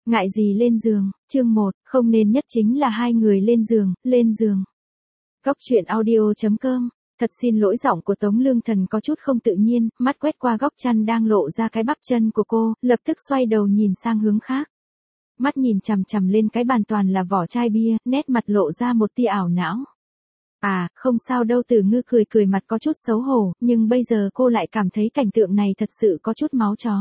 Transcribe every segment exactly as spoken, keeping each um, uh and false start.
Ngại gì lên giường, chương một, không nên nhất chính là hai người lên giường, lên giường. Góc truyện audio chấm com, thật xin lỗi giọng của Tống Lương Thần có chút không tự nhiên, mắt quét qua góc chăn đang lộ ra cái bắp chân của cô, lập tức xoay đầu nhìn sang hướng khác. Mắt nhìn chằm chằm lên cái bàn toàn là vỏ chai bia, nét mặt lộ ra một tia ảo não. À, không sao đâu, Tử Ngư cười cười mặt có chút xấu hổ, nhưng bây giờ cô lại cảm thấy cảnh tượng này thật sự có chút máu chó.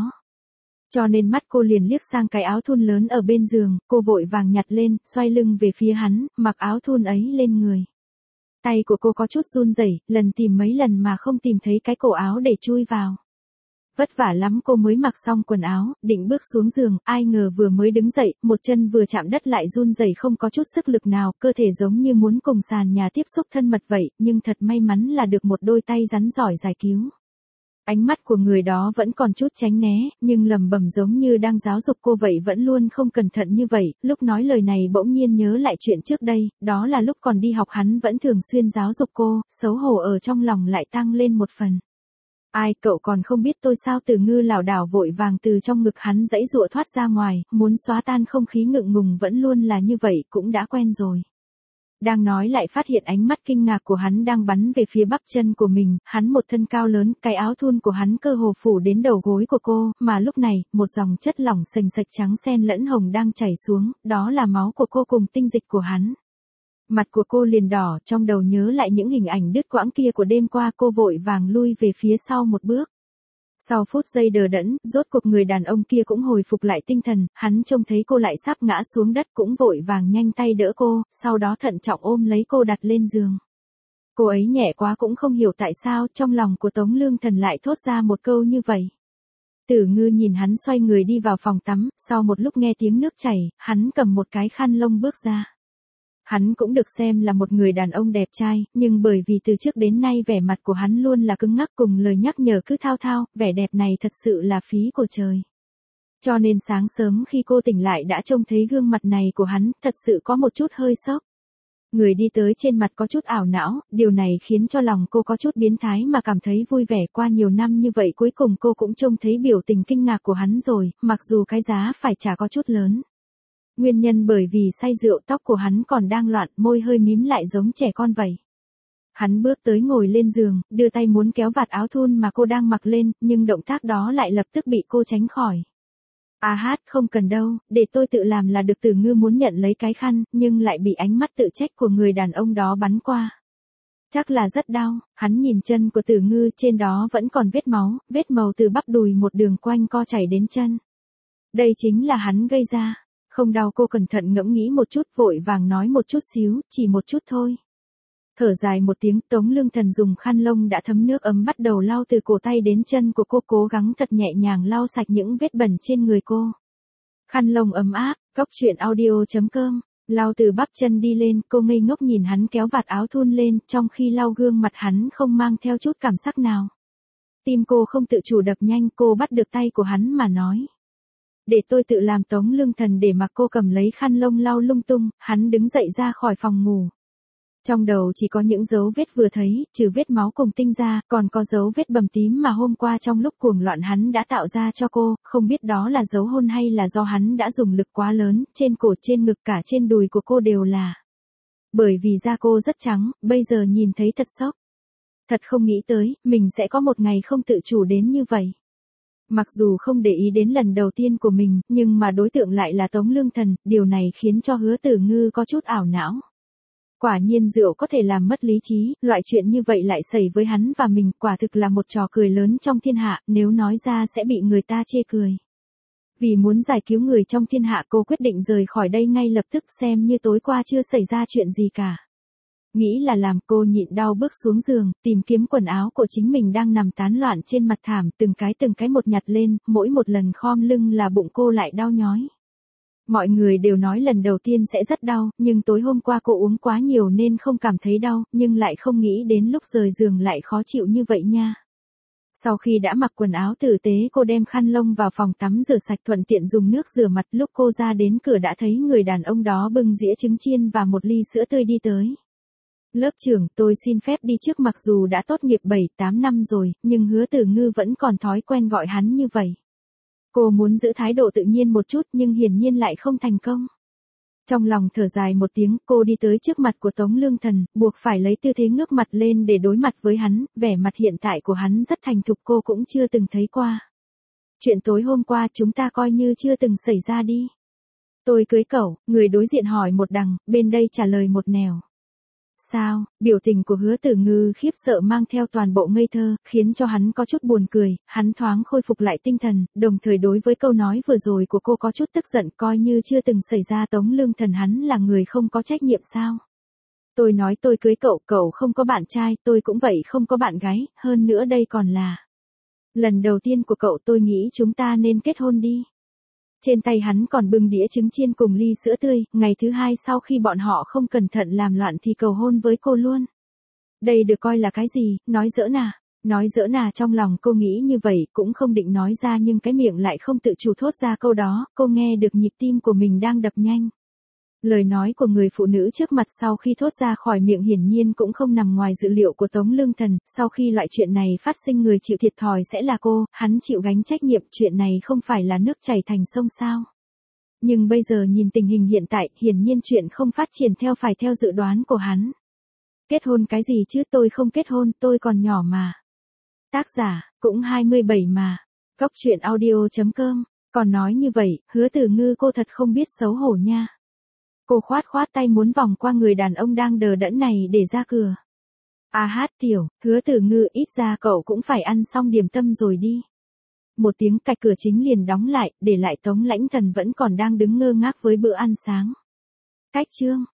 Cho nên mắt cô liền liếc sang cái áo thun lớn ở bên giường, cô vội vàng nhặt lên, xoay lưng về phía hắn, mặc áo thun ấy lên người. Tay của cô có chút run rẩy, lần tìm mấy lần mà không tìm thấy cái cổ áo để chui vào. Vất vả lắm cô mới mặc xong quần áo, định bước xuống giường, ai ngờ vừa mới đứng dậy, một chân vừa chạm đất lại run rẩy không có chút sức lực nào, cơ thể giống như muốn cùng sàn nhà tiếp xúc thân mật vậy, nhưng thật may mắn là được một đôi tay rắn giỏi giải cứu. Ánh mắt của người đó vẫn còn chút tránh né, nhưng lẩm bẩm giống như đang giáo dục cô vậy, vẫn luôn không cẩn thận như vậy, lúc nói lời này bỗng nhiên nhớ lại chuyện trước đây, đó là lúc còn đi học hắn vẫn thường xuyên giáo dục cô, xấu hổ ở trong lòng lại tăng lên một phần. Ai, cậu còn không biết tôi sao? Tử Ngư lảo đảo vội vàng từ trong ngực hắn giãy giụa thoát ra ngoài, muốn xóa tan không khí ngượng ngùng vẫn luôn là như vậy, cũng đã quen rồi. Đang nói lại phát hiện ánh mắt kinh ngạc của hắn đang bắn về phía bắp chân của mình, hắn một thân cao lớn, cái áo thun của hắn cơ hồ phủ đến đầu gối của cô, mà lúc này, một dòng chất lỏng sền sạch trắng xen lẫn hồng đang chảy xuống, đó là máu của cô cùng tinh dịch của hắn. Mặt của cô liền đỏ, trong đầu nhớ lại những hình ảnh đứt quãng kia của đêm qua, cô vội vàng lui về phía sau một bước. Sau phút giây đờ đẫn, rốt cuộc người đàn ông kia cũng hồi phục lại tinh thần, hắn trông thấy cô lại sắp ngã xuống đất cũng vội vàng nhanh tay đỡ cô, sau đó thận trọng ôm lấy cô đặt lên giường. Cô ấy nhẹ quá cũng không hiểu tại sao, trong lòng của Tống Lương Thần lại thốt ra một câu như vậy. Tử Ngư nhìn hắn xoay người đi vào phòng tắm, sau một lúc nghe tiếng nước chảy, hắn cầm một cái khăn lông bước ra. Hắn cũng được xem là một người đàn ông đẹp trai, nhưng bởi vì từ trước đến nay vẻ mặt của hắn luôn là cứng ngắc cùng lời nhắc nhở cứ thao thao, vẻ đẹp này thật sự là phí của trời. Cho nên sáng sớm khi cô tỉnh lại đã trông thấy gương mặt này của hắn, thật sự có một chút hơi sốc. Người đi tới trên mặt có chút ảo não, điều này khiến cho lòng cô có chút biến thái mà cảm thấy vui vẻ. Qua nhiều năm như vậy cuối cùng cô cũng trông thấy biểu tình kinh ngạc của hắn rồi, mặc dù cái giá phải trả có chút lớn. Nguyên nhân bởi vì say rượu, tóc của hắn còn đang loạn, môi hơi mím lại giống trẻ con vậy. Hắn bước tới ngồi lên giường, đưa tay muốn kéo vạt áo thun mà cô đang mặc lên, nhưng động tác đó lại lập tức bị cô tránh khỏi. À hát, không cần đâu, để tôi tự làm là được. Tử Ngư muốn nhận lấy cái khăn, nhưng lại bị ánh mắt tự trách của người đàn ông đó bắn qua. Chắc là rất đau, hắn nhìn chân của Tử Ngư, trên đó vẫn còn vết máu, vết màu từ bắp đùi một đường quanh co chảy đến chân. Đây chính là hắn gây ra. Không đau, cô cẩn thận ngẫm nghĩ một chút, vội vàng nói một chút xíu, chỉ một chút thôi. Thở dài một tiếng, Tống Lương Thần dùng khăn lông đã thấm nước ấm bắt đầu lau từ cổ tay đến chân của cô, cố gắng thật nhẹ nhàng lau sạch những vết bẩn trên người cô. Khăn lông ấm áp, góc truyện audio chấm com, lau từ bắp chân đi lên, cô ngây ngốc nhìn hắn kéo vạt áo thun lên, trong khi lau gương mặt hắn không mang theo chút cảm sắc nào. Tim cô không tự chủ đập nhanh, cô bắt được tay của hắn mà nói. Để tôi tự làm. Tống Lương Thần để mặc cô cầm lấy khăn lông lau lung tung, hắn đứng dậy ra khỏi phòng ngủ. Trong đầu chỉ có những dấu vết vừa thấy, trừ vết máu cùng tinh ra, còn có dấu vết bầm tím mà hôm qua trong lúc cuồng loạn hắn đã tạo ra cho cô, không biết đó là dấu hôn hay là do hắn đã dùng lực quá lớn, trên cổ, trên ngực, cả trên đùi của cô đều là. Bởi vì da cô rất trắng, bây giờ nhìn thấy thật sốc. Thật không nghĩ tới, mình sẽ có một ngày không tự chủ đến như vậy. Mặc dù không để ý đến lần đầu tiên của mình, nhưng mà đối tượng lại là Tống Lương Thần, điều này khiến cho Hứa Tử Ngư có chút ảo não. Quả nhiên rượu có thể làm mất lý trí, loại chuyện như vậy lại xảy với hắn và mình, quả thực là một trò cười lớn trong thiên hạ, nếu nói ra sẽ bị người ta chê cười. Vì muốn giải cứu người trong thiên hạ, cô quyết định rời khỏi đây ngay lập tức, xem như tối qua chưa xảy ra chuyện gì cả. Nghĩ là làm, cô nhịn đau bước xuống giường, tìm kiếm quần áo của chính mình đang nằm tán loạn trên mặt thảm, từng cái từng cái một nhặt lên, mỗi một lần khom lưng là bụng cô lại đau nhói. Mọi người đều nói lần đầu tiên sẽ rất đau, nhưng tối hôm qua cô uống quá nhiều nên không cảm thấy đau, nhưng lại không nghĩ đến lúc rời giường lại khó chịu như vậy nha. Sau khi đã mặc quần áo tử tế, cô đem khăn lông vào phòng tắm rửa sạch, thuận tiện dùng nước rửa mặt. Lúc cô ra đến cửa đã thấy người đàn ông đó bưng dĩa trứng chiên và một ly sữa tươi đi tới. Lớp trưởng, tôi xin phép đi trước. Mặc dù đã tốt nghiệp bảy tám năm rồi, nhưng Hứa Tử Ngư vẫn còn thói quen gọi hắn như vậy. Cô muốn giữ thái độ tự nhiên một chút nhưng hiển nhiên lại không thành công. Trong lòng thở dài một tiếng, cô đi tới trước mặt của Tống Lương Thần, buộc phải lấy tư thế ngước mặt lên để đối mặt với hắn, vẻ mặt hiện tại của hắn rất thành thục cô cũng chưa từng thấy qua. Chuyện tối hôm qua chúng ta coi như chưa từng xảy ra đi. Tôi cưới cậu, người đối diện hỏi một đằng, bên đây trả lời một nẻo. Sao, biểu tình của Hứa Tử Ngư khiếp sợ mang theo toàn bộ ngây thơ, khiến cho hắn có chút buồn cười, hắn thoáng khôi phục lại tinh thần, đồng thời đối với câu nói vừa rồi của cô có chút tức giận coi như chưa từng xảy ra. Tống Lương Thần hắn là người không có trách nhiệm sao? Tôi nói tôi cưới cậu, cậu không có bạn trai, tôi cũng vậy không có bạn gái, hơn nữa đây còn là lần đầu tiên của cậu, tôi nghĩ chúng ta nên kết hôn đi. Trên tay hắn còn bưng đĩa trứng chiên cùng ly sữa tươi, ngày thứ hai sau khi bọn họ không cẩn thận làm loạn thì cầu hôn với cô luôn. Đây được coi là cái gì, nói giỡn à? Nói giỡn à? Trong lòng cô nghĩ như vậy cũng không định nói ra nhưng cái miệng lại không tự chủ thốt ra câu đó, cô nghe được nhịp tim của mình đang đập nhanh. Lời nói của người phụ nữ trước mặt sau khi thốt ra khỏi miệng hiển nhiên cũng không nằm ngoài dự liệu của Tống Lương Thần, sau khi loại chuyện này phát sinh người chịu thiệt thòi sẽ là cô, hắn chịu gánh trách nhiệm, chuyện này không phải là nước chảy thành sông sao. Nhưng bây giờ nhìn tình hình hiện tại, hiển nhiên chuyện không phát triển theo phải theo dự đoán của hắn. Kết hôn cái gì chứ, tôi không kết hôn, tôi còn nhỏ mà. Tác giả, cũng hai mươi bảy mà. Góc truyện audio chấm com, còn nói như vậy, Hứa Tử Ngư cô thật không biết xấu hổ nha. Cô khoát khoát tay muốn vòng qua người đàn ông đang đờ đẫn này để ra cửa. À hát tiểu, Hứa Tử Ngư, ít ra cậu cũng phải ăn xong điểm tâm rồi đi. Một tiếng cạch cửa chính liền đóng lại, để lại Tống Lãnh Thần vẫn còn đang đứng ngơ ngác với bữa ăn sáng. Cách chương.